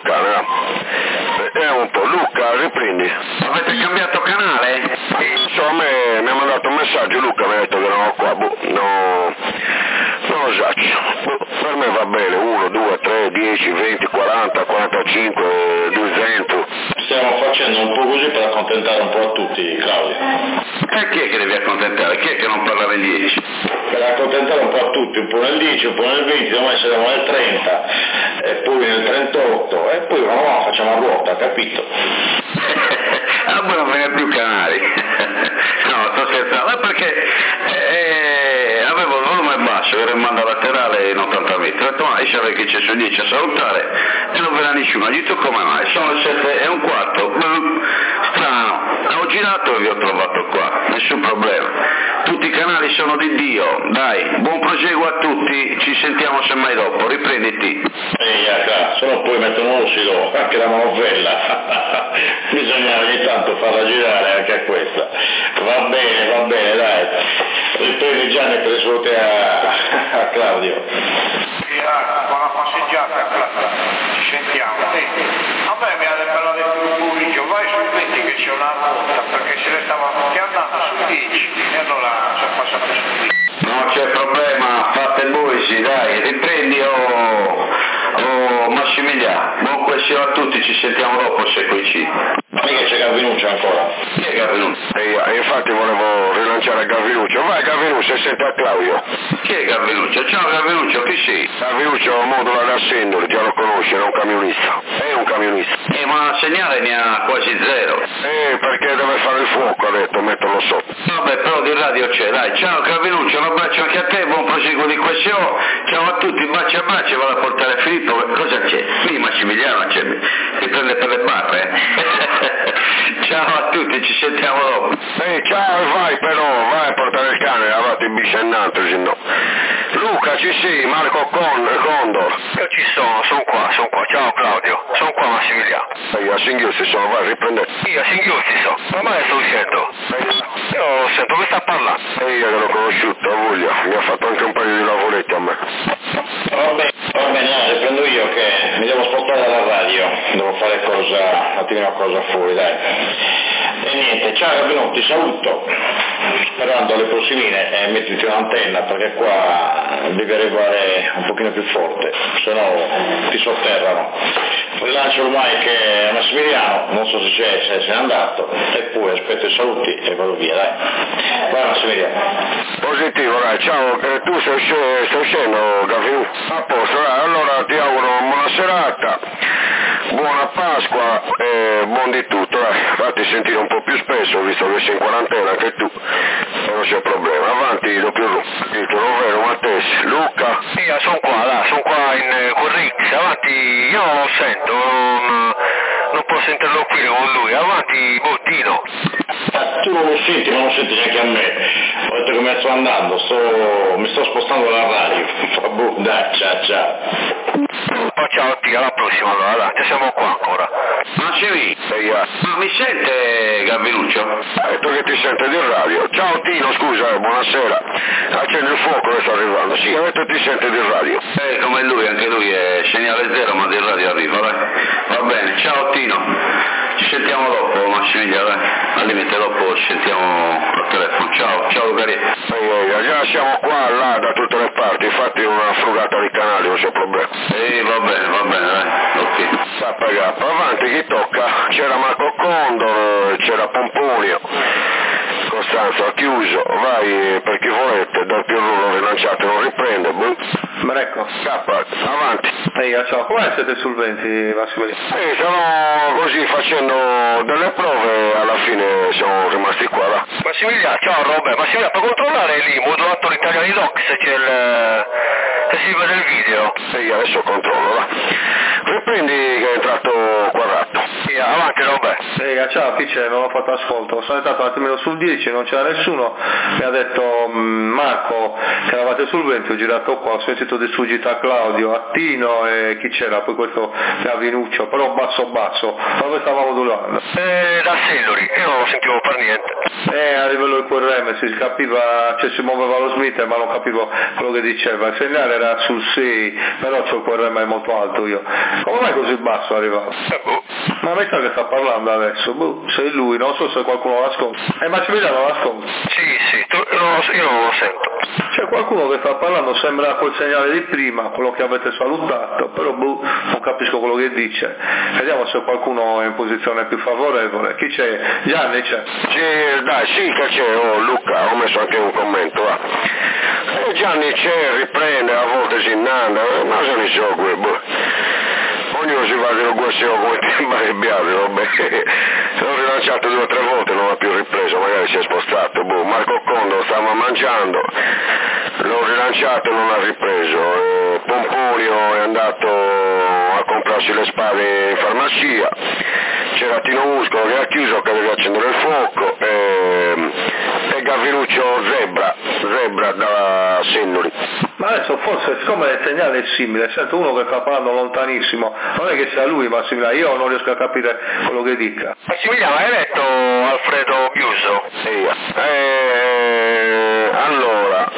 cane, un po'. Luca, riprendi. Avete cambiato canale? A me mi ha mandato un messaggio, Luca mi ha detto che ero qua, non lo so, per me va bene, 1, 2, 3, 10, 20, 40, 45, 200. Stiamo facendo un po' così per accontentare un po' a tutti, Claudio. E chi è che devi accontentare? Chi è che non parlava in 10? Per accontentare un po' a tutti, un po' nel 10, un po' nel 20, domani saremo nel 30, e poi nel 38, e poi no, facciamo a ruota, capito? Ah, poi non viene più canali. No, sto scherzando, perché avevo il volume basso, ero in banda laterale in 80 metri, ho detto ma io sapevo che c'è su 10 a salutare e non verrà nessuno, ho detto come mai, sono le 7:15, strano, ho girato e vi ho trovato qua, nessun problema. Tutti i canali sono di Dio, dai, buon proseguo a tutti, ci sentiamo semmai dopo, riprenditi. Se no poi mettono un osilo, anche la manovella, bisogna ogni tanto farla girare anche a questa. Va bene, dai, riprendi Gianni per le salute a Claudio. Buona passeggiata, Claudio, ci sentiamo. A me mi ha parlato del pomeriggio, vai sul 20 che c'è una ruota, perché se ne stava andando sul 10 e allora sono passato sul 10. Non c'è problema, fate voi, sì, dai, riprendi Massimiliano, buon questione a tutti, ci sentiamo dopo se coincide. Mica c'è Gavinuccio ancora. Chi è Gavinuccio? Infatti volevo rilanciare Gavinuccio. Vai Gavinuccio, senti a Claudio. Chi è Gavinuccio? Ciao Gavinuccio, chi sei? Gavinuccio modula da Sendoli, già lo conosci, è un camionista. È un camionista. Ma segnale ne ha quasi zero. Perché deve fare il fuoco, ha detto, metterlo sotto. Vabbè, però di radio c'è, dai. Ciao Gavinuccio, un abbraccio anche a te, buon proseguo di questione. Ciao a tutti, baci a baci, vado a portare Filippo. Cosa c'è? Qui Massimiliano c'è, ti prende per le barre. Ciao a tutti, ci sentiamo dopo. Ciao, vai a portare il cane, avanti in biscennato, se no. Luca, ci sei, Marco Condor. Io ci sono qua, ciao Claudio, sono qua Massimiliano. A Singhiozzi sono, vai, riprende. Io a Singhiozzi ma mai sto uscendo? Io sento che sta parlando. Io che l'ho conosciuto, a voglia, mi ha fatto anche un paio di lavoretti a me. Va bene, riprendo io che mi devo spostare dalla radio, devo fare un attimino cosa fuori, dai. E niente, ciao Gabriele, ti saluto, sperando alle prossimine e mettiti un'antenna perché qua devi arrivare un pochino più forte, se no ti sotterrano. Rilancio ormai che Massimiliano, non so se se n'è andato, e poi aspetto i saluti e vado via, dai. Vai Massimiliano. Positivo, dai, ciao, tu stai uscendo, Gabriele? A posto, dai, allora ti auguro una buona serata, buona Pasqua e buon di tutto, dai, fatti sentire un po' più spesso, visto che sei in quarantena anche tu, e non c'è problema. Avanti, doppio titolo, vero Matteo? Luca? Sì, sono qua in Corrix, avanti, io non lo sento, non posso interloquire con lui, avanti Bottino. Tu non lo senti neanche a me, ho detto che me ne sto andando, mi sto spostando la radio, dai, ciao. Ciao a te, alla prossima allora, dai, ci siamo qua ancora. Ma ma mi sente Gavinuccio? Ha detto che ti sente di radio. Ciao Tino, scusa, buonasera. Accendi il fuoco che sta arrivando. Sì, ha detto che ti sente di radio. Come lui, anche lui è segnale zero, ma di radio arriva, dai. Va bene, ciao Tino. Ci sentiamo dopo Massimiliano, dai. Al limite dopo ci sentiamo al telefono. Ciao Lucaria. Già siamo qua, là, da tutte le parti, infatti una frugata di canali, non c'è problema. Va bene, dai. Ok. Avanti, chi tocca? C'era Marco Condor, c'era Pomponio. Costanzo ha chiuso, vai per chi volete, dal più l'ho rilanciato, non riprende, Marco. Scappa, avanti. Ciao, come siete sul 20, Massimiliano? Stiamo così facendo delle prove, alla fine siamo rimasti qua, là. Massimiliano, ciao Robert, Massimiliano, puoi controllare lì, modulato l'Italian Doc se c'è se si vede il video? Sì, adesso controllo, là. Riprendi che è entrato Quarratto. Sì, avanti Robert. Ciao, qui c'è, non ho fatto ascolto, sono entrato un attimino sul 10, non c'era nessuno, mi ha detto Marco che eravate sul 20, ho girato qua, ho sentito di sfuggita a Claudio, a Tino e chi c'era, poi questo Gavinuccio, però basso, dove stavamo modulando? Da Sellori, io non lo sentivo per niente. A livello di QRM si capiva, cioè si muoveva lo Smith ma non capivo quello che diceva, il segnale era sul 6, però c'ho il QRM molto alto io. Come mai così basso arrivava? Ma mi sa che sta parlando adesso, sei lui, non so se qualcuno l'ascolta. Massimiliano l'ascolta? Sì, io non lo sento. C'è qualcuno che sta parlando, sembra quel segnale di prima, quello che avete salutato, però non capisco quello che dice. Vediamo se qualcuno è in posizione più favorevole. Chi c'è? Gianni c'è? Sì che c'è, Luca, ho messo anche un commento, va. Gianni c'è, riprende, a volte si innanda, ma se ne so, ognuno si va del guassio come tempo arrabbiato, vabbè. L'ho rilanciato 2 o 3 volte, non ha più ripreso, magari si è spostato. Marco Condo stava mangiando, l'ho rilanciato e non ha ripreso. Pomponio è andato a comprarsi le spade in farmacia, c'era Tino Muscolo che ha chiuso, che deve accendere il fuoco, e Gaviruccio Zebra da Sennoli. Ma adesso forse, siccome il segnale è simile, sento uno che sta parlando lontanissimo, non è che sia lui Massimiliano, io non riesco a capire quello che dica. Massimiliano, hai letto Alfredo Biuso? Allora,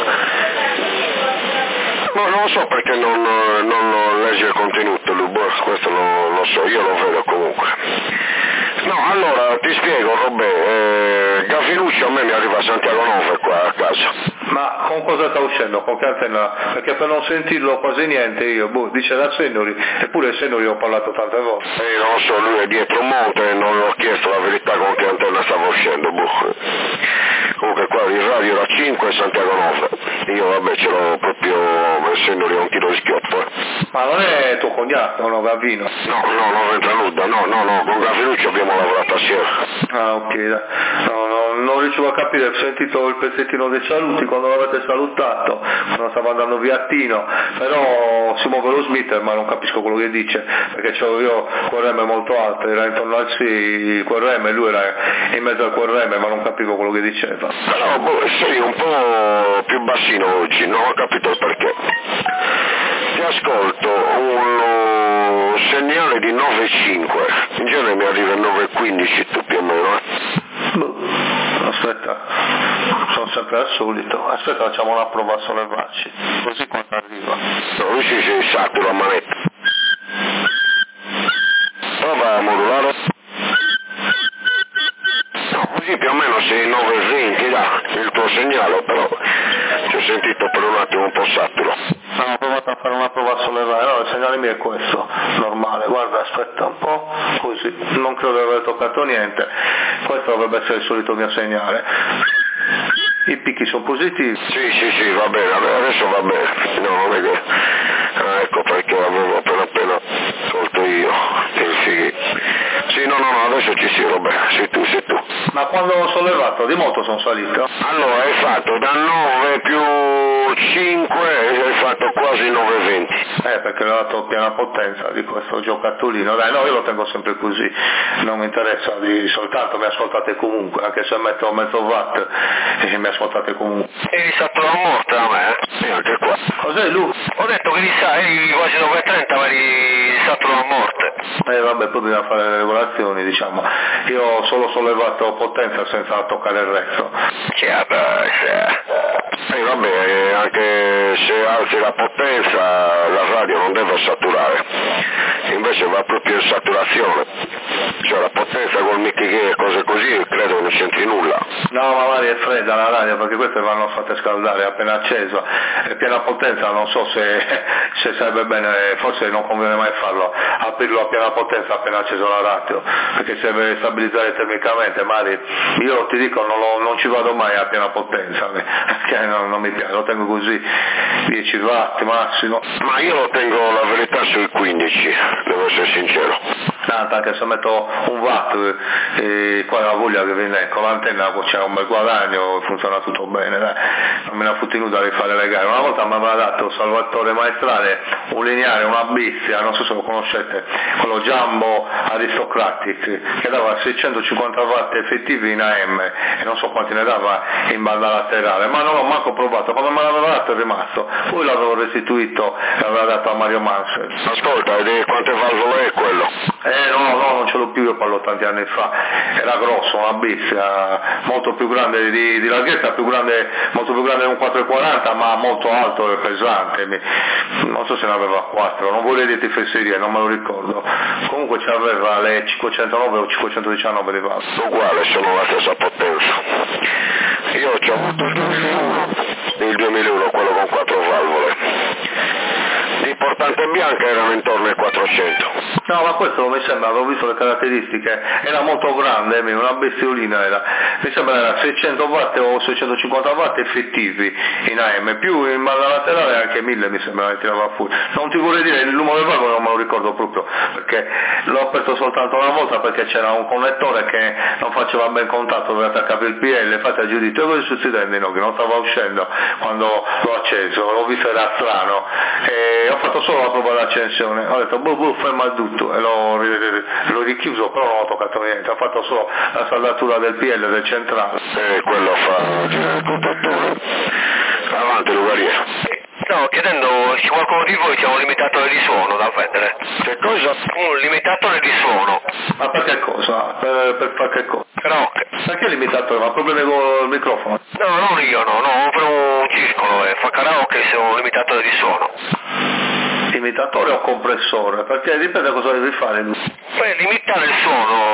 non so perché non legge il contenuto, questo lo so, io lo vedo comunque. No, allora ti spiego, Robè, Gaviruccio a me mi arriva a Santiago 9 qua a casa. Ma con cosa sta uscendo? Con che antenna? Perché per non sentirlo quasi niente io, dice da Sennoli, eppure Sennoli ho parlato tante volte. Non so, lui è dietro un monte e non ho chiesto la verità con che antenna stava uscendo, Comunque qua il radio era 5 e Santiago 9, io vabbè ce l'ho proprio, Sennoli è un tiro di schioppo. Ma non è tuo cognato, no, Gavino? No, non entra nuda, no, con Gaviruccio abbiamo lavorato assieme. Ah, ok, non riuscivo a capire, ho sentito il pezzettino dei saluti quando l'avete salutato, quando stava andando via Tino, però si muove lo Smith ma non capisco quello che dice, perché c'ho io QRM molto alto, era intorno al 6 QRM e lui era in mezzo al QRM ma non capivo quello che diceva. Però sei un po' più bassino oggi, non ho capito il perché. Ti ascolto un segnale di 9,5, in genere mi arriva a 9,15 tu più o meno. Aspetta, sono sempre al solito, aspetta facciamo una prova a sollevarci, così quando arriva. No, si satura a manetta. Prova a modulare. No, così più o meno sei 9,20 dà il tuo segnale, però ti ho sentito per un attimo un po' saturo. Ho provato a fare una prova a sollevare, no, il segnale mio è questo, normale, guarda aspetta un po', così, non credo di aver toccato niente, questo dovrebbe essere il solito mio segnale. I picchi sono positivi? Sì, va bene, adesso va bene, no, non è che... ecco perché avevo appena tolto io il fighi. Sì, no, adesso ci si, Robè, sei tu. Ma quando ho sollevato, di molto sono salito? Allora, hai fatto da 9 più 5, hai fatto quasi 9,20. Perché l'ho dato piena potenza di questo giocattolino, dai, no, io lo tengo sempre così, non mi interessa soltanto mi ascoltate comunque, anche se metto mezzo watt mi ascoltate comunque. E di stato la morte a me, e anche qua. Cos'è Lu? Ho detto che eri quasi 9,30 ma di stato la morte. Vabbè, poi bisogna fare le regolazioni, diciamo. Io ho solo sollevato potenza senza toccare il resto. Vabbè, anche se alzi la potenza la radio non deve saturare, invece va proprio in saturazione, cioè la potenza col Mickey Gay e cose così credo che non c'entri nulla. No, ma magari è fredda la radio perché queste vanno fatte scaldare, è appena acceso, è piena potenza, non so se sarebbe bene, forse non conviene mai farlo, aprirlo a piena potenza appena acceso la radio, perché se deve stabilizzare termicamente, magari io ti dico non ci vado mai a piena potenza, perché non mi piace, lo tengo così, 10 watt massimo. Ma io lo tengo la verità sui 15, devo essere sincero. Tanto anche se metto un watt qua la voglia che viene con l'antenna c'è un bel guadagno, funziona tutto bene, dai. Non me ne ha fottuto da rifare le gare. Una volta mi aveva dato Salvatore Maestrale un lineare, una bestia, non so se lo conoscete, quello Jumbo Aristocratic, che dava 650 watt effettivi in AM e non so quanti ne dava in banda laterale, ma non l'ho manco provato, quando me l'aveva dato è rimasto, poi l'avevo restituito e l'aveva dato a Mario Mansell. Ascolta, quante valvole è quello? No, non ce l'ho più, io parlo tanti anni fa, era grosso, una bestia, molto più grande di larghezza, molto più grande di un 440, ma molto alto e pesante, non so se ne aveva 4, non vorrei dirti fesserie, non me lo ricordo, comunque c'aveva le 509 o 519 di valve. Uguale, sono la stessa potenza. Io ho avuto il 2001, quello con 4 valvole. Di portante bianca erano intorno ai 400. No, ma questo mi sembra, avevo visto le caratteristiche, era molto grande, una bestiolina era, mi sembra era 600 watt o 650 watt effettivi in AM, più in banda laterale anche 1000 mi sembra che tirava fuori. Non ti vorrei dire il numero del valvole, non me lo ricordo proprio, perché l'ho aperto soltanto una volta perché c'era un connettore che non faceva ben contatto dove attaccavi il PL, infatti ha giudito, e cosa succedendo che non stava uscendo quando l'ho acceso, l'ho visto, era strano, e ho fatto solo la prova d'accensione, ho detto ferma il tutto e l'ho richiuso, però non ho toccato niente, ho fatto solo la saldatura del PL del centrale. Quello fa girare il contattore. Avanti Lugariero. Stavo chiedendo se qualcuno di voi c'è un limitatore di suono da vendere. Che cosa? Un limitatore di suono. Ma per che cosa? Per fare che cosa? Karaoke. Perché il limitatore? Ma problemi con il microfono? No, non io, no, per un circolo fa karaoke se un limitatore di suono. Limitatore o compressore? Perché dipende cosa devi fare. Beh, limitare il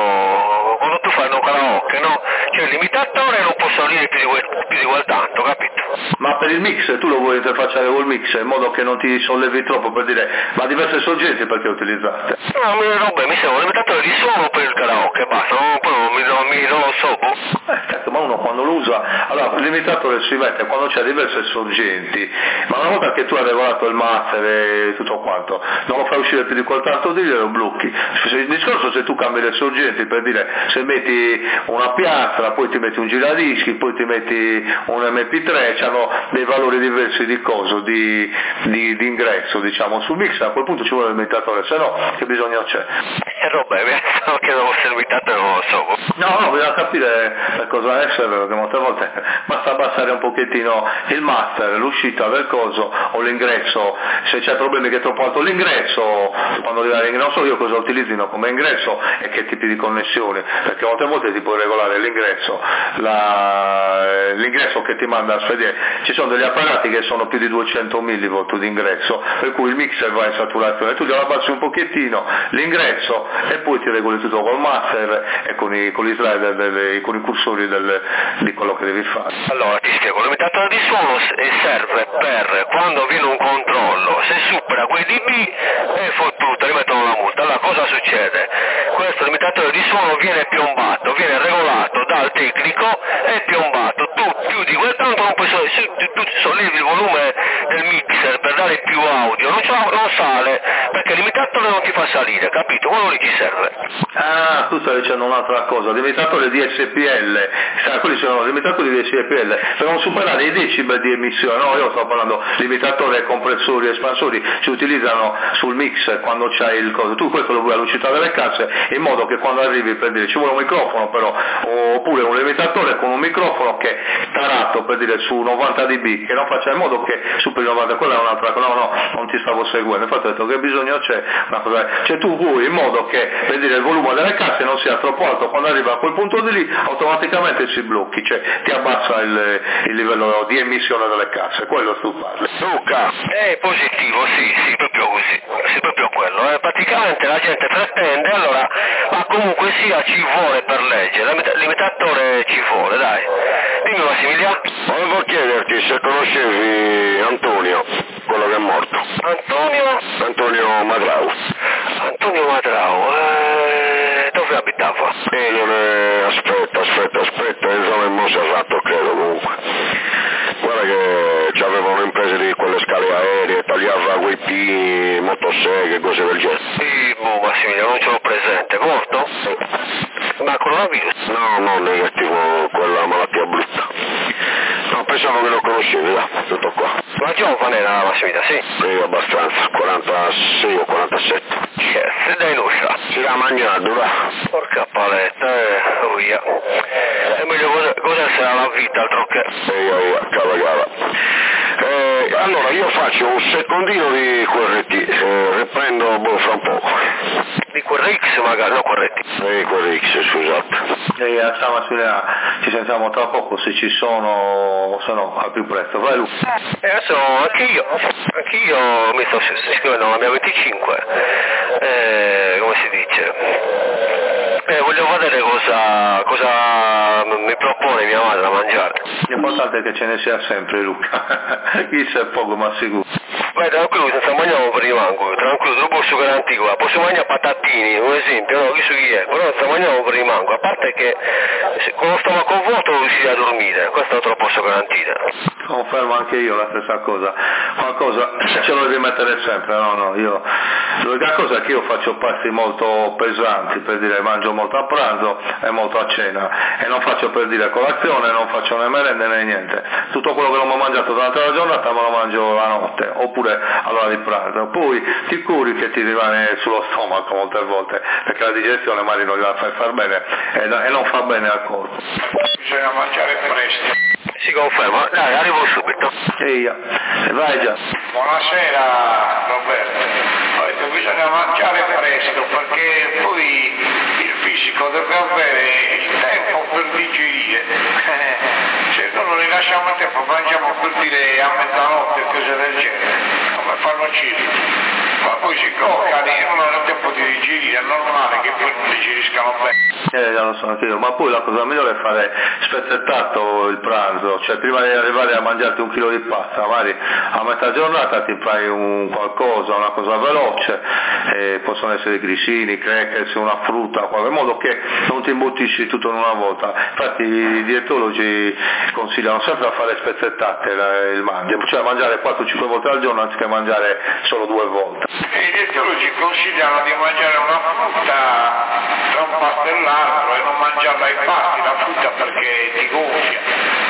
suono quando tu fai un karaoke, no? Cioè il limitatore non può salire più di quel tanto, capito? Ma per il mix tu lo vuoi interfacciare col mix in modo che non ti sollevi troppo, per dire, ma diverse sorgenti perché utilizzate? No, mi serve un limitatore di suono per il karaoke, basta, poi non lo so. Cazzo, ma uno quando lo usa, allora il limitatore si mette quando c'è diverse sorgenti, ma una volta che tu hai regolato il master e tutto quanto, non lo fai uscire più di quel tanto di lo blocchi. Il discorso se tu cambi le sorgenti, per dire, se metti una piastra, poi ti metti un giradischi, poi ti metti un MP3, hanno dei valori diversi di coso, di ingresso, diciamo, sul mix, a quel punto ci vuole il limitatore, se no che bisogno c'è? Vabbè, pensavo che non fosse limitato, non lo so. No, bisogna capire per cosa essere, perché molte volte basta abbassare un pochettino il master, l'uscita del coso o l'ingresso, se c'è problemi che è troppo alto l'ingresso, quando non so io cosa utilizzino come ingresso e che tipi di connessioni, perché molte volte ti puoi regolare l'ingresso, l'ingresso che ti manda a spedire, ci sono degli apparati che sono più di 200 mV di ingresso, per cui il mixer va in saturazione, tu glielo abbassi un pochettino l'ingresso e poi ti regoli tutto col master e con gli slider, con i cursori di quello che devi fare. Allora ti spiego, il limitatore di suono serve per quando viene un controllo, se supera quei dB è fottuto, rimettono la multa. Allora cosa succede? Questo limitatore di suono viene piombato, viene regolato dal tecnico e piombato, tu più di quel tanto non puoi tu sollevi il volume del mixer per dare più audio, non sale perché il limitatore non ti fa salire, capito? Quello lì ti serve. Ah, tu stai dicendo un'altra cosa, limitatore di SPL, quelli sono limitatori di SPL, per non superare i decibel di emissione, no, io sto parlando limitatore, compressori, espansori, si utilizzano sul mix quando c'hai il coso, tu questo lo vuoi all'uscita delle casse, in modo che quando arrivi per dire ci vuole un microfono però, oppure un limitatore con un microfono che è tarato per dire su 90 dB, che non faccia in modo che superi 90, quella è un'altra cosa, no, non ti stavo seguendo, infatti ho detto che bisogno c'è, una cosa, cioè tu vuoi in modo che per dire il volume delle casse non sia troppo alto, quando arriva a quel punto di lì automaticamente si blocchi, cioè ti abbassa il livello di emissione delle casse, quello tu parli. Luca! È positivo, sì, proprio così, sì, proprio quello, praticamente la gente pretende, allora, ma comunque sia ci vuole per legge, l'imitatore ci vuole, dai. Dimmi Massimiliano. Volevo chiederti se conoscevi Antonio, quello che è morto. Antonio Madrau. Antonio Madrau, dove abitava? Non è... aspetta, è zona in Monserrato credo comunque. Guarda che c'aveva un'impresa di quelle scale aeree, tagliava quei pini, motoseghe, cose del genere. Sì, Massimiliano, non ce l'ho presente, morto? Ma coronavirus? No, negativo, quella malattia brutta. No, pensavo che lo conoscevi, là, tutto qua. Ma giovane era Massimiliano, sì? Sì, abbastanza, 46 o 47. Se dai non sa. Si era mangiato, là. Porca paletta, via. È meglio godersela la vita, altro che. Cava. Allora io faccio un secondino di QRT, riprendo fra un poco. di QRX magari, no QRT. QRX, scusate. E a stamattina ci sentiamo tra poco se ci sono, o se no al più presto. Vai Luca. Adesso anch'io mi sto iscrivendo alla mia 25, come si dice? Voglio vedere cosa mi propone mia madre da mangiare. L'importante è che ce ne sia sempre Luca, chissà è poco ma sicuro. Beh, tranquillo, senza mangiare per rimango, tranquillo, te lo posso garantire, posso mangiare patatini, un esempio, no, chi so chi è, però senza mangiare per rimango, a parte che con lo stomaco vuoto non riuscire a dormire, questo te lo posso garantire. Confermo anche io la stessa cosa, qualcosa ce lo devi mettere sempre, no, io, l'unica cosa è che io faccio pasti molto pesanti, per dire mangio molto a pranzo e molto a cena, e non faccio per dire colazione, non faccio né merende né niente, tutto quello che non ho mangiato durante la giornata me lo mangio la notte, oppure all'ora di pranzo, poi ti curi che ti rimane sullo stomaco molte volte, perché la digestione magari non gliela fai far bene e non fa bene al corpo. Bisogna mangiare presto. Si conferma, dai, arrivo subito. Eia, vai già. Buonasera Roberto, ho detto bisogna mangiare presto perché poi il fisico deve avere il tempo per digerire, se no non li lasciamo a tempo, mangiamo per dire a mezzanotte o cose del genere, come fanno circhi, ma poi si coccano e non hanno tempo di digerire, è normale che poi non digeriscano bene. Lo so anche io, ma poi la cosa migliore è fare spezzettato il pranzo, cioè prima di arrivare a mangiarti 1 chilo di pasta, magari a metà giornata ti fai un qualcosa, una cosa veloce, possono essere grissini, crackers, una frutta, in modo che non ti imbottisci tutto in una volta. Infatti i dietologi consigliano sempre a fare spezzettate il mangiare, cioè mangiare 4-5 volte al giorno anziché mangiare solo 2 volte. I dietologi consigliano di mangiare una frutta tra un pasto e l'altro e non mangiarla ai pasti, la frutta perché ti gonfia,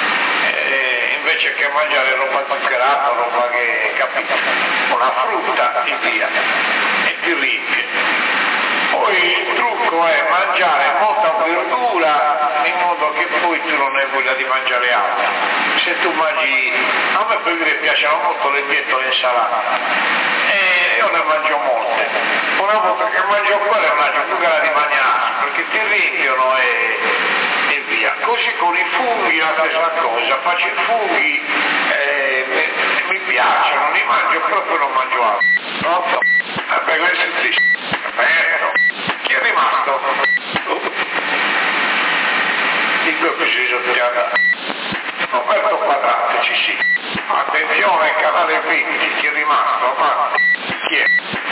invece che mangiare roba zuccherata, roba che capito, una frutta ti via e ti riempie. Poi il trucco è mangiare molta verdura in modo che poi tu non hai voglia di mangiare altro. Se tu mangi, a me per dire piacciono molto le bietole insalate e io ne mangio molte, una volta che mangio quelle mangio più che la di mangiare perché ti riempiono e via. Così con i funghi la stessa cosa, faccio i funghi mi piacciono, li mangio proprio, non mangio altro. Pronto? Vabbè, questo è triste. Perfetto. Chi è rimasto? Di due preciso Roberto Quadrato, ci sì. Attenzione, canale 20, chi è rimasto? Ma chi è?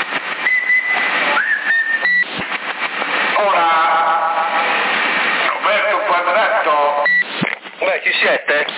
Ora, Roberto Quadrato. Beh, ci siete?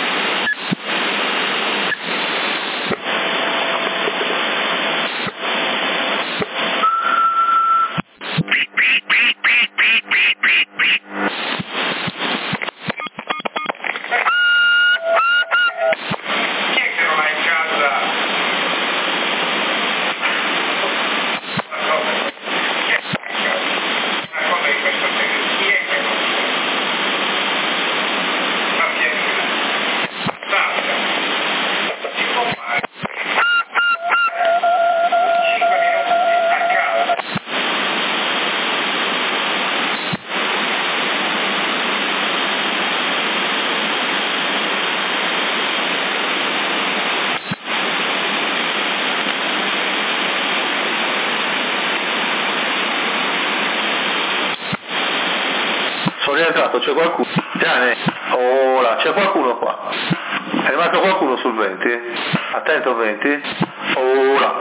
C'è qualcuno? Ora, c'è qualcuno qua? È rimasto qualcuno sul 20? Attento 20? Ora.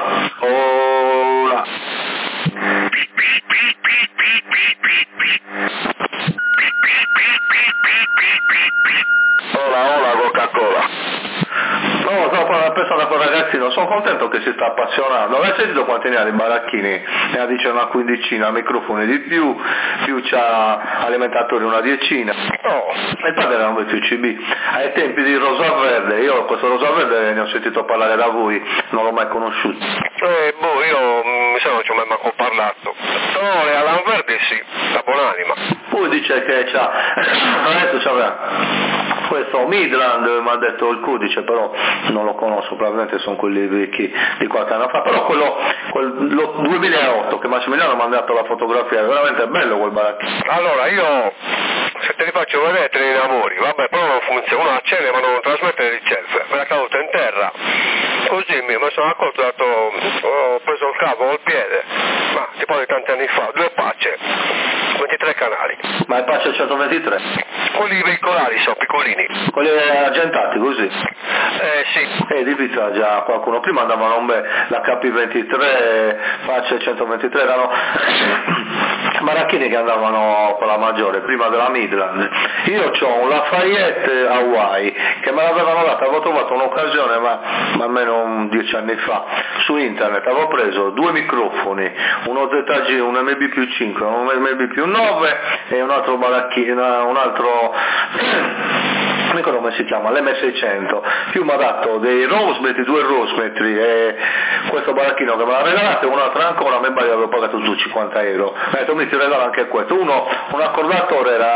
Hola, Coca-Cola. No, stavo pensando a quel ragazzino, sono contento che si sta appassionando. Avete sentito quanti ne ha di baracchini? Ne ha dice una quindicina, microfoni di più c'ha alimentatori una 10. Oh. E poi era un vecchio CB. Ai tempi di Rosa Verde, io questo Rosa Verde ne ho sentito parlare da voi, non l'ho mai conosciuto. Io mi sa non ci ho mai manco parlato. No, le Alan Verde sì, la buonanima. Poi dice che adesso c'aveva questo Midland, mi ha detto il codice, però non lo conosco, probabilmente sono quelli vecchi di qualche anno fa, però quello lo 2008 che Massimiliano mi ha mandato la fotografia, è veramente bello quel baracchino. Allora io, se te li faccio vedere te li innamori, vabbè, però non funziona, uno accende ma non trasmette le ricerche, me l'ha caduto in terra, così mi sono accorto, ho preso il cavo col piede, ma tipo di tanti anni fa, 2 Pace, 23 canali. Ma è Pace 123? Quelli veicolari sono piccolini. Quelli argentati così? Sì. Di pizza già qualcuno, prima andavano la KP23, Pace 123, erano baracchini che andavano con la maggiore, prima della Midland. Io ho un Lafayette Hawaii che me l'avevano data, avevo trovato un'occasione ma almeno 10 anni fa su internet, avevo preso 2 microfoni, uno ZG, un MB+5, un MB+9 e un altro baracchino, un altro non ricordo come si chiama, l'M600, più mi ha dato dei Rosemetry, 2 Rosemetry e questo baracchino che me l'ha regalato e un'altra ancora, me avevo pagato su 50 euro. Mi ha detto mi ti regalo anche questo, un accordatore, era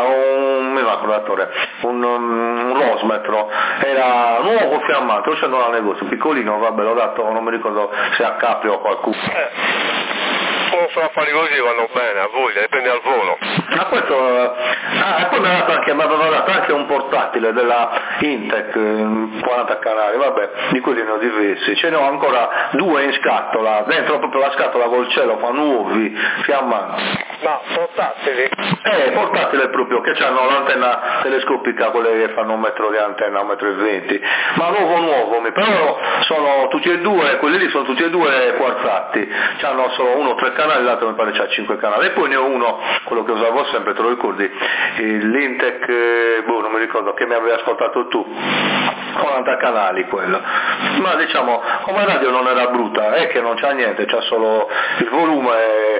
un Rosemetro, era nuovo fiammante, lo scendo al negozio, piccolino, vabbè l'ho dato, non mi ricordo se a Capri o a qualcuno. Sono affari così, vanno bene, a voglia, dipende dal volo. Ma questo, e poi mi aveva dato anche un portatile della Intec, 40 canali, vabbè, di quelli ne ho diversi, ce ne ho ancora 2 in scatola, dentro proprio la scatola col cielo, fa nuovi, fiammanti. Ma portatili? Portatile proprio, che hanno l'antenna telescopica, quelle che fanno 1 metro di antenna, 1,20 m, ma nuovo, però sono tutti e 2, quelli lì sono tutti e 2 quarzati, hanno solo uno 3 canali, l'altro mi pare c'ha 5 canali, e poi ne ho uno, quello che usavo sempre, te lo ricordi, l'Intec, non mi ricordo, che mi avevi ascoltato tu, 40 canali quello, ma diciamo come radio non era brutta, è che non c'ha niente, c'ha solo il volume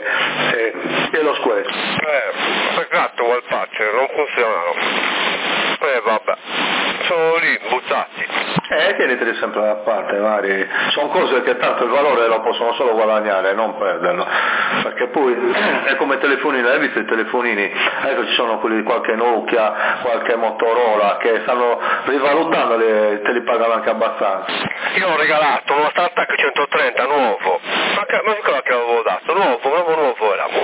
e lo squello. Peccato quel Pace, non funzionano. Vabbè, sono lì buttati. Tieniteli sempre da parte, vari. Sono cose che tanto il valore lo possono solo guadagnare, non perderlo, perché poi è come telefonini, hai visto i telefonini? Ecco, ci sono quelli di qualche Nokia, qualche Motorola che stanno rivalutando, te li pagano anche abbastanza. Io ho regalato uno StarTAC 130 nuovo, ma che avevo dato, proprio nuovo era.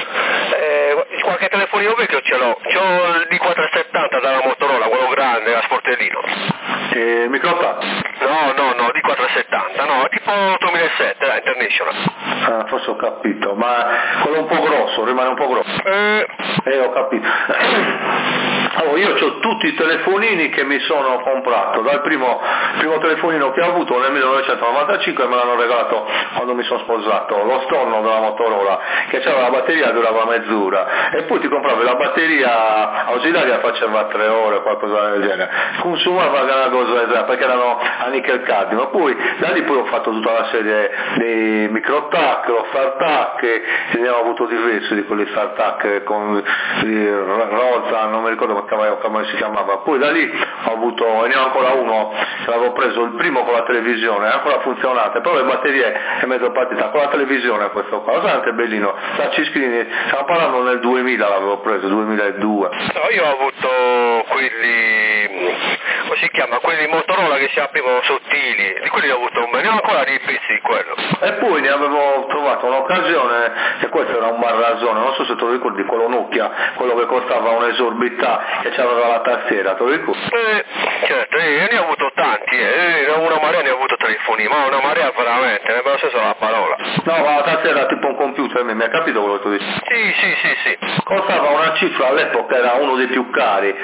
Qualche telefonino vecchio ce l'ho, c'ho il D470 dalla Motorola, quello grande, a sportellino. Microtac? No, D470, no, tipo 2007, International. Forse ho capito, ma quello un po' grosso, rimane un po' grosso. Ho capito. Allora, io ho tutti i telefonini che mi sono comprato, dal primo telefonino che ho avuto nel 1995 me l'hanno regalato quando mi sono sposato, lo storno della Motorola, che c'era la batteria, durava mezz'ora, e poi ti compravi la batteria ausiliaria, faceva 3 ore, qualcosa del genere, consumava una cosa, perché erano a nickel cadmio, poi da lì poi ho fatto tutta la serie dei microtac, lo StarTAC, e ne ho avuto diversi di quelli StarTAC con Rosa, non mi ricordo come si chiamava, poi da lì ho avuto, e ne ho ancora uno, l'avevo preso il primo con la televisione, ancora funzionante, però le batterie è mezzo partita, con la televisione questo qua, veramente bellino, touchscreen, stiamo parlando nel 2000 l'avevo preso, 2002. No, io ho avuto quelli, come si chiama, quelli Motorola che si aprivano sottili, di quelli ho avuto un bel, ne ho ancora di PC quello. E poi ne avevo trovato un'occasione, e questo era un barrazzone, non so se te lo ricordi, quello Nokia, quello che costava un'esorbità, che c'aveva la tastiera, te lo ricordi? Certo, io ne ho avuto tanti, una marea ne ho avuto telefoni, ma una marea veramente, ne senso la parola. No, ma la tastiera era tipo un computer, mi hai capito quello che tu dici? Sì. Costava una cifra, all'epoca era uno dei più cari,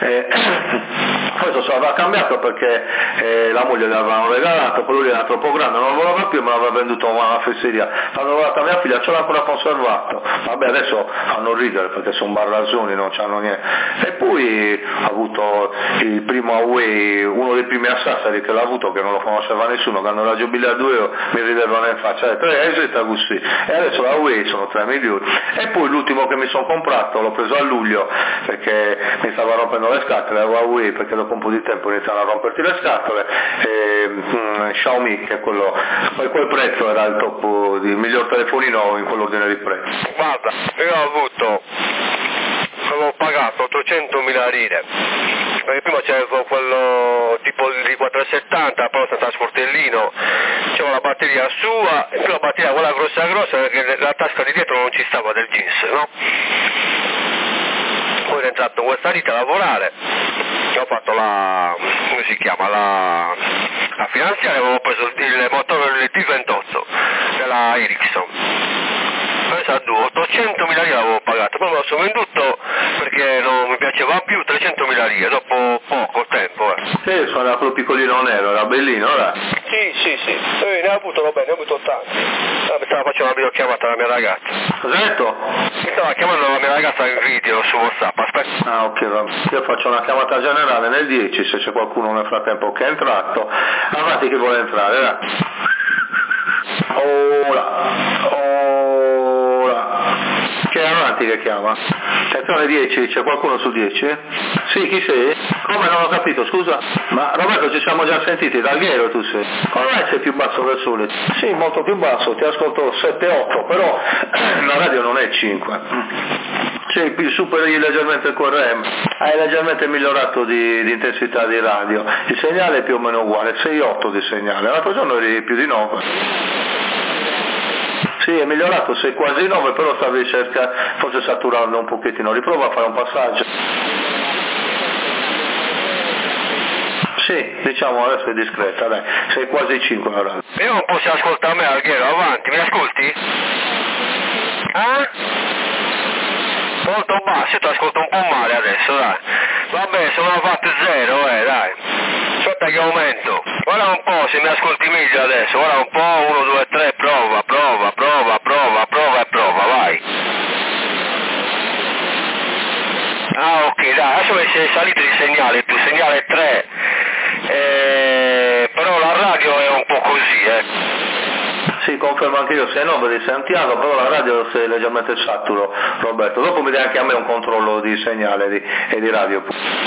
questo si aveva cambiato perché la moglie gli avevano regalato, quello lì era troppo grande, non lo voleva più, me l'aveva venduto a una fesseria, l'avevo dato a mia figlia, ce l'ha ancora conservato, vabbè adesso fanno ridere perché sono barrazzoni, non c'hanno niente, e poi ho avuto il primo Huawei, uno dei primi Assassari che l'ho avuto, che non lo conosceva nessuno, che hanno la giubilea 2 euro, mi ridevano in faccia, così, e adesso la Huawei sono 3 milioni, e poi l'ultimo che mi sono comprato l'ho preso a luglio perché mi stava rompendo le scatole, la Huawei, perché dopo un po' di tempo iniziano a romperti le scatole, Xiaomi, che quel prezzo era il top, il miglior telefonino in quell'ordine di prezzo. Guarda, io ho avuto avevo pagato 800.000 lire, perché prima c'avevo quello tipo di 470, poi senza sportellino, c'avevo la batteria sua e più la batteria quella grossa perché la tasca di dietro non ci stava del jeans, no? Poi ero entrato in questa ditta a lavorare, ho fatto come si chiama, la finanziaria, avevo preso il motore del T28 della Ericsson, pensa a 800.000 lire l'avevo pagato, poi me lo sono venduto perché non mi piaceva più, 300.000 lire, dopo poco tempo. Sì, sono quello piccolino nero, era bellino, ora? Sì, ne ho avuto, vabbè, ne ho avuto tanti. Mi stava facendo una videochiamata alla mia ragazza. Cosa hai detto? Mi stava chiamando la mia ragazza in video su WhatsApp, aspetta. Ah, ok, va. Io faccio una chiamata generale nel 10, se c'è qualcuno nel frattempo che è entrato, avanti chi vuole entrare, dai. Ora. Che è avanti che chiama? Attenzione 10, c'è qualcuno sul 10? Sì, chi sei? Come non ho capito, scusa? Ma Roberto, ci siamo già sentiti, d'Alghero tu sei? Come mai sei più basso del solito? Sì, molto più basso, ti ascolto 7-8, però la radio non è 5. Sì, superi leggermente il QRM, hai leggermente migliorato di intensità di radio, il segnale è più o meno uguale, 6-8 di segnale, l'altro giorno eri più di 9. Sì, è migliorato, sei quasi 9, però stavi forse saturando un pochettino, riprova a fare un passaggio. Sì, diciamo adesso è discreta, dai, sei quasi 5 ora. Io non posso ascoltare me, Alghero, avanti, mi ascolti? Molto basso, io ti ascolto un po' male adesso, dai. Vabbè, sono a watt 0, dai. Aspetta che aumento. Guarda un po' se mi ascolti meglio adesso, guarda un po', 1, 2, 3, prova, e prova, vai. Ah, ok, dai, adesso mi sei salito di segnale, tu, segnale 3. Però la radio è un po' così, Sì, confermo anche io, sei 9 di Santiago, però la radio sei leggermente saturo, Roberto. Dopo mi dai anche a me un controllo di segnale e di radio.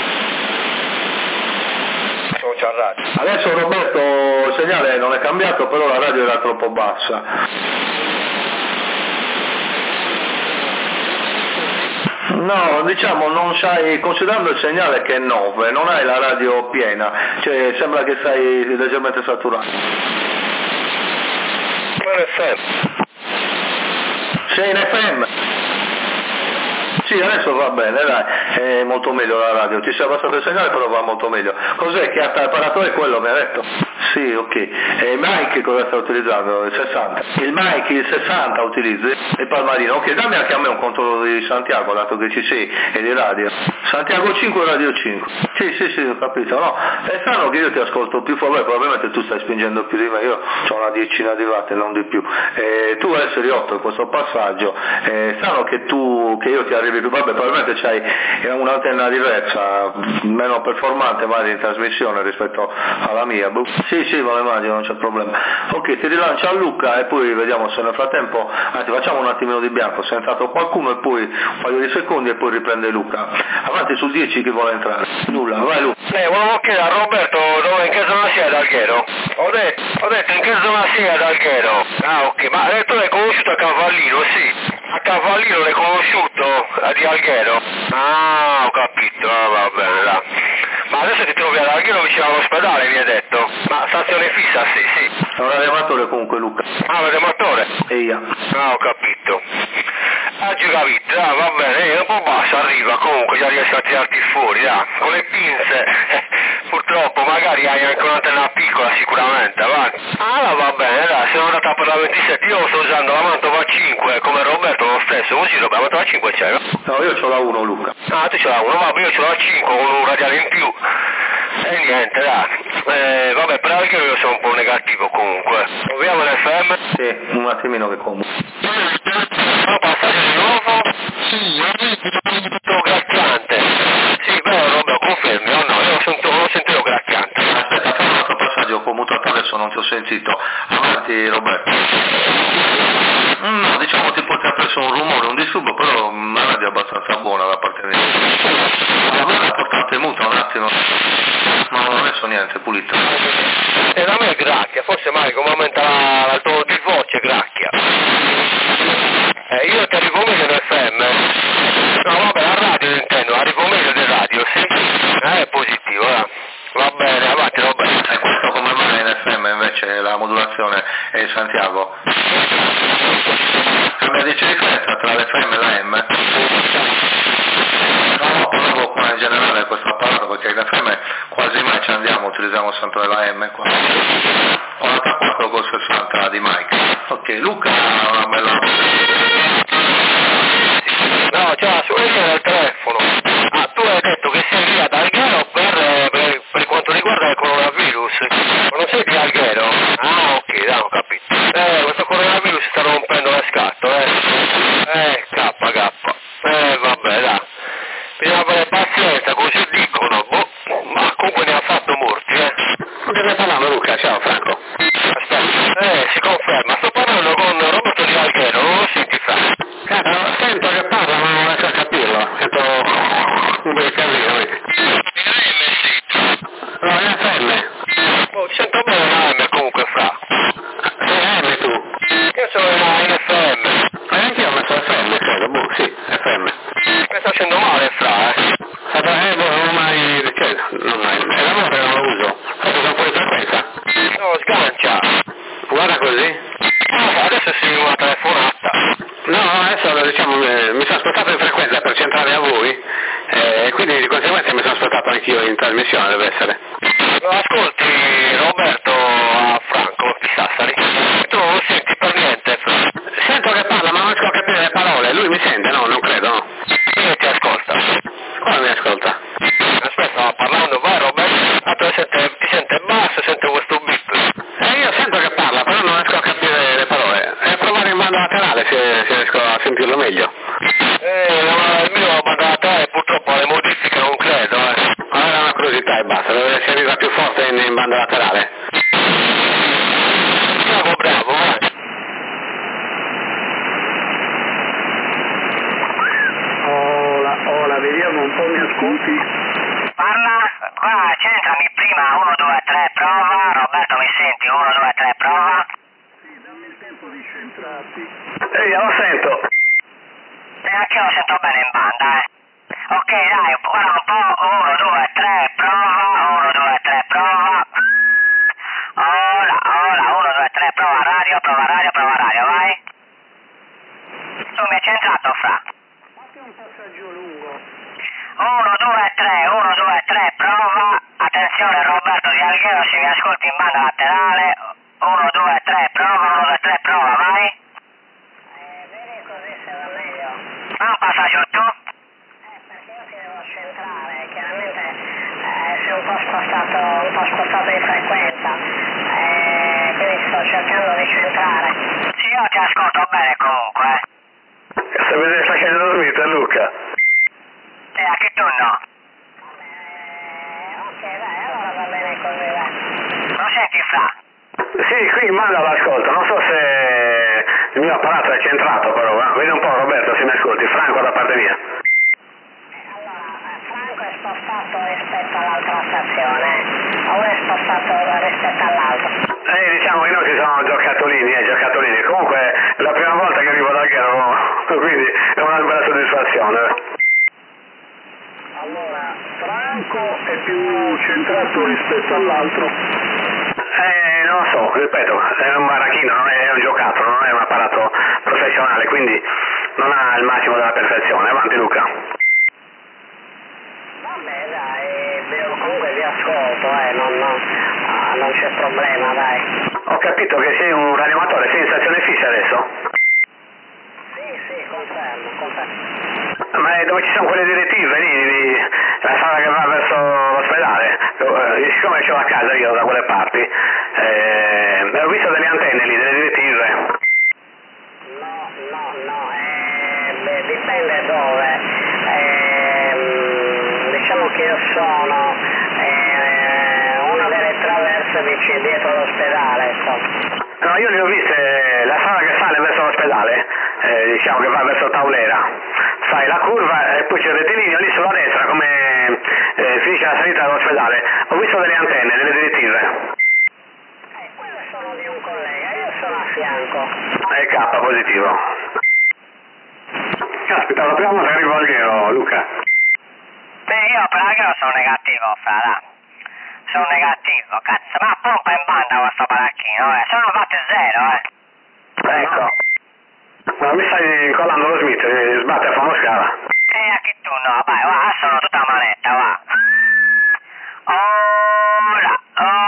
Adesso Roberto il segnale non è cambiato, però la radio era troppo bassa. No, diciamo non sai, considerando il segnale che è 9, non hai la radio piena, cioè sembra che sei leggermente saturato. FM. Sei in FM? Sì, adesso va bene, dai, è molto meglio la radio, ti sei abbassato il segnale però va molto meglio. Cos'è che ha preparatore quello mi ha detto? Sì, ok. E il mic cosa stai utilizzando? Il 60? Il mic, il 60 utilizzi? Il palmarino? Ok, dammi anche a me un controllo di Santiago, dato che ci sei, e di radio. Santiago 5 Radio 5? Sì, ho capito, no. È strano che io ti ascolto più forte, probabilmente tu stai spingendo più di me, io ho una decina di watt e non di più. Tu esseri 8 in questo passaggio, è strano che io ti arrivi più, vabbè, probabilmente c'hai un'antenna diversa, meno performante magari in trasmissione rispetto alla mia. Sì, me lo immagino, non c'è problema. Ok, ti rilancio a Luca e poi vediamo se nel frattempo, anzi facciamo un attimino di bianco, se è entrato qualcuno e poi un paio di secondi e poi riprende Luca. Avanti sul 10 chi vuole entrare? Nulla, vai Luca. Volevo chiedere a Roberto in che zona sia ad Alghero? Ho detto in che zona sia ad Alghero? Ah ok, ma tu l'hai conosciuto a Cavallino, sì. A Cavallino l'hai conosciuto di Alghero? Ah, ho capito, va bene, là. Ma adesso ti trovi ad Alghero vicino all'ospedale, mi hai detto? Ma stazione fissa, sì. È un radioamatore comunque Luca. Ah, radioamatore? Eia. Ah, ho capito. Ah, giù capito, va bene, è un po' basso, arriva, comunque già riesco a tirarti fuori, con le pinze. Purtroppo magari hai anche un'antenna piccola sicuramente, avanti. Ah, va bene, sono andata per la 27, io sto usando la Mantova 5, come Roberto lo stesso, così Roberto, la Mantova 5 c'è, no? No, io c'ho la 1 Luca. Ah, tu c'ho la 1, vabbè, io c'ho la 5 con un radiale in più. E niente, vabbè, per Alghero io sono un po' negativo comunque. Proviamo l'FM? Sì, un attimino che comunque. Passaggio di nuovo? Sì, gracchiante. Sì, però Roberto, confermi o no? Io lo sentivo gracchiante. Aspetta, fai un altro passaggio commutatore, adesso non ti ho sentito. Avanti Roberto. No, diciamo tipo ti ha preso un rumore, un disturbo, però una radio abbastanza buona da parte mia. La portata è muta un attimo. No, non adesso niente, pulito. E da me è gracchia, forse mai come aumenta il tono di voce gracchia. Io ti arrivo meglio in FM. No vabbè, la radio informazione, Santiago. Cambia di differenza tra l'FM e la M? No, parlavo qua in generale questo apparato, perché in FM quasi mai ci andiamo, utilizziamo sempre la M qua. Ho 94 con 60 di Mike. Ok, Luca ha una bella... No, c'era solo il telefono. Ah, tu hai detto che sei via da Alghero per quanto riguarda il coronavirus. Ma non sei di Alghero? Ah, ok, dai, ho capito. Questo coronavirus sta rompendo le scatole, K. Vabbè, dai. Bisogna avere pazienza, così dicono, ma comunque ne ha fatto molti, Con che stai parlando, Luca? Ciao, Franco. Aspetta, si conferma, sto parlando con Roberto di Alghero, non lo senti, Franco? Sento che parla, ma non riesco a capirlo. Sento un bel casino. No, è FM. Oh, sento bene la M comunque, Fra. Sei M tu? Io sono in FM. Anch'io ho messo FM, credo. Sì, FM. Mi sta facendo male, Fra, Non mai... Cioè, non mai... È la moda che non lo uso. Forse sono fuori frequenza. No, sgancia. Guarda così. Adesso si una telefonata. No, adesso diciamo mi sono spostato in frequenza per centrare a voi e quindi di conseguenza mi sono spostato anch'io in trasmissione, deve essere. Ascolti Roberto a Franco di Sassari. Tu non senti per niente, Fra. Sento che parla ma non riesco a capire le parole, lui mi sente? No, non credo, no. Lui ti ascolta. Come mi ascolta? Aspetta, stava parlando, vai Roberto. Ti sente basso, sente questo beep. Io sento che parla, però non riesco a capire le parole. E provare in banda laterale se riesco a sentirlo meglio. Il mio banda laterale purtroppo alle modifiche non credo, Allora è una curiosità e basta, deve essere più forte in banda laterale. Bravo, vai. Hola, vediamo un po', mi ascolti? Parla? Qua, centrami prima, 1, 2, 3, prova. Roberto, mi senti? 1, 2, 3, prova. Sì, dammi il tempo di centrarti. Io lo sento. Anche io lo sento bene in banda, Ok, dai, guarda un po', 1, 2, 3, prova. 1, 2, 3, prova. Hola, 1, 2, 3, prova radio, vai. Tu mi hai centrato, Fra. Fate un passaggio lungo. 1, 2, 3, prova. Attenzione Roberto di Alghero, se mi ascolti in banda laterale. 1, 2, 3, prova, 1, 2, 3, prova, vai. Vedi così se va meglio. Fa un passaggio tu? Perché io ti devo centrare, chiaramente sei un po' spostato di frequenza. Quindi sto cercando di centrare. Sì, io ti ascolto bene comunque. Se vedete sta che dormite, Luca. Anche tu no. Ok, dai, allora va bene così, dai. Lo senti, Fra? Sì, qui in banda l'ascolto, non so se il mio apparato è centrato però, vedi un po' Roberto se mi ascolti, Franco da parte mia. Allora, Franco è spostato rispetto all'altra stazione, uno è spostato rispetto all'altro. Diciamo che noi ci sono giocattolini, comunque è la prima volta che arrivo da Alghero, quindi è una bella soddisfazione. Allora, Franco è più centrato rispetto all'altro? Non lo so, ripeto, è un baracchino, non è un giocattolo, non è un apparato professionale, quindi non ha il massimo della perfezione. Avanti Luca. Vabbè dai, comunque vi ascolto, non c'è problema, dai. Ho capito che sei un radioamatore, sei in stazione fissa adesso? Sì, confermo. Ma dove ci sono quelle direttive lì, la strada che va verso l'ospedale? Siccome c'ho la casa io da quelle parti, ho visto delle antenne lì, delle direttive. No, dipende dove. Diciamo che io sono una delle traverse dietro l'ospedale, No, io le ho viste, la strada che sale verso l'ospedale, diciamo che va verso Taulera, fai la curva e poi c'è il rettilineo lì sulla destra come finisce la salita dell'ospedale. Ho visto delle antenne, delle direttive. Quelle sono di un collega, io sono a fianco. È K positivo. Caspita, la prima volta che arrivo a Alghero, Luca. Io per Alghero sono negativo, Fra. sono negativo, cazzo, ma pompa in banda questo baracchino, sono fatti zero, Ecco. Ma mi stai incollando lo Smith, sbatte a fare uno scala. Anche tu no, vai, va, sono tutta manetta, va. Ora.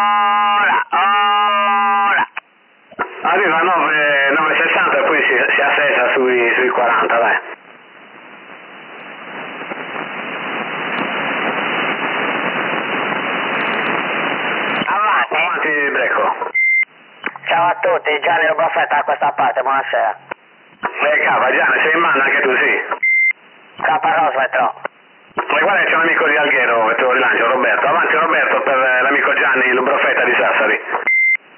Arriva a 9,60 e poi si assesa sui 40, dai. Avanti, Brecco. Ciao a tutti, Gianni Robaffetta da questa parte, buonasera. Cava, Gianni, sei in mano anche tu, sì. K Rosmetro. Ma guarda, c'è un amico di Alghero che te lo rilancio, Roberto. Avanti Roberto per l'amico Gianni, il Brofetta di Sassari.